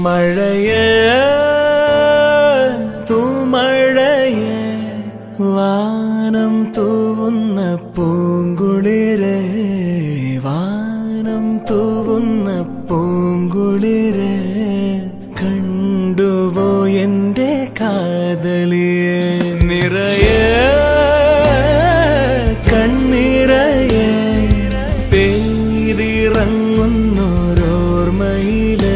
മഴയേ തൂമഴയേ വാനം തൂവുന്ന പൂങ്കുളിരേ വാനം തൂവുന്ന പൂങ്കുളിരേ കണ്ടുവോ എന്റെ കാതലിയെ നിറയെ കണ്ണിറയെ പെയ്തിറങ്ങുന്നോരോർമ്മയിലെ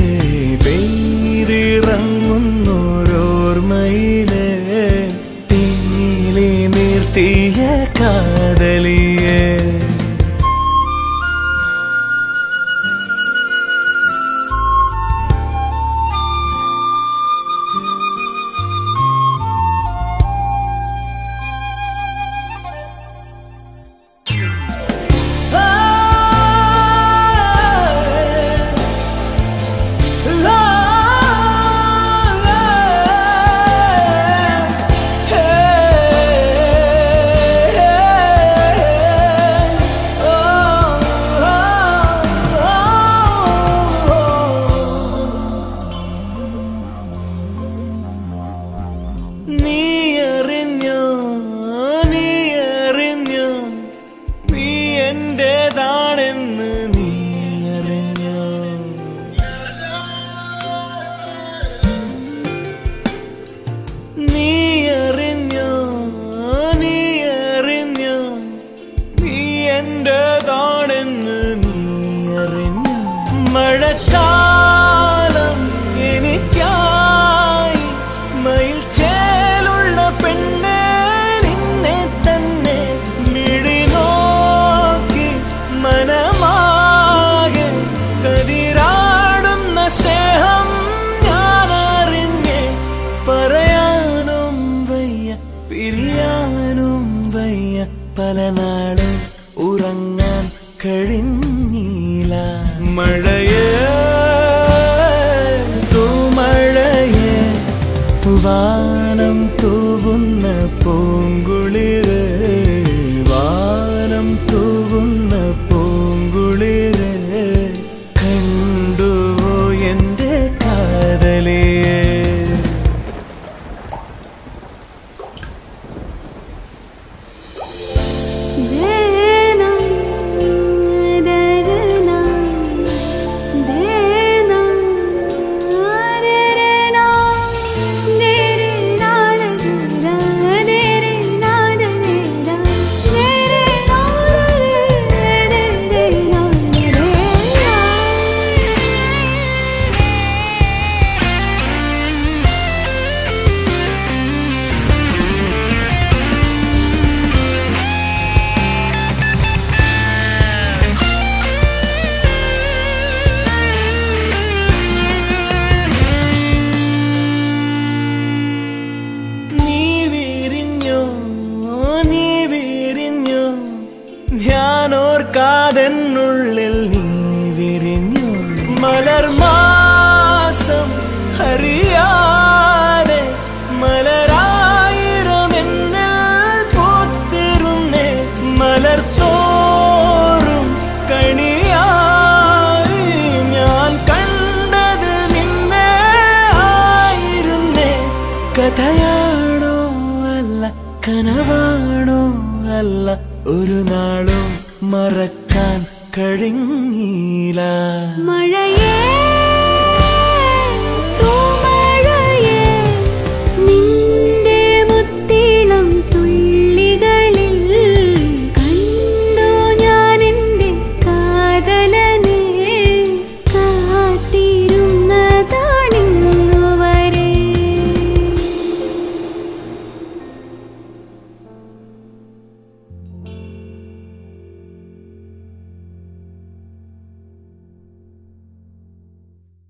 പെയ്തിറങ്ങുന്നോരോർമ്മയിലെ തീലി നിർത്തിയ കാതലിയെ എന്റേതാണെന്ന് നീ അറിഞ്ഞോ നീ അറിഞ്ഞോ നീ അറിഞ്ഞോ നീ എന്റേതാണെന്ന് നീ അറിഞ്ഞോ മഴക്കാലം എനിക്കായി മയിൽ ചേലുള്ള പെണ്ണെ നിന്നെ തന്നെ മനമാകെ കതിരാടുന്ന സ്നേഹം ഞാനറിഞ്ഞേ പറയാനും വയ്യ പിരിയാനും വയ്യ പല നാളും ഉറങ്ങാൻ കഴിഞ്ഞില്ല മഴയേ തൂമഴയേ വാനം തൂവുന്ന പൂങ്കുളിരേ വാനം തൂവുന്ന പൂങ്കുളിരേ കണ്ടുവോ എന്റെ കാതലിയെ ഞാനോർക്കാതെന്നുള്ളിൽ നീ വിരിഞ്ഞു മലർമാസം അറിയാതെ മലരായിരമെന്നിൽ പൂത്തിരുന്നേ മലർത്തോറും കണിയായി ഞാൻ കണ്ടത് നിന്നെ ആയിരുന്നേ കഥയാണോ അല്ല കനവാണോ അല്ല ഒരു നാളും മറക്കാൻ കഴിഞ്ഞില്ല മഴയേ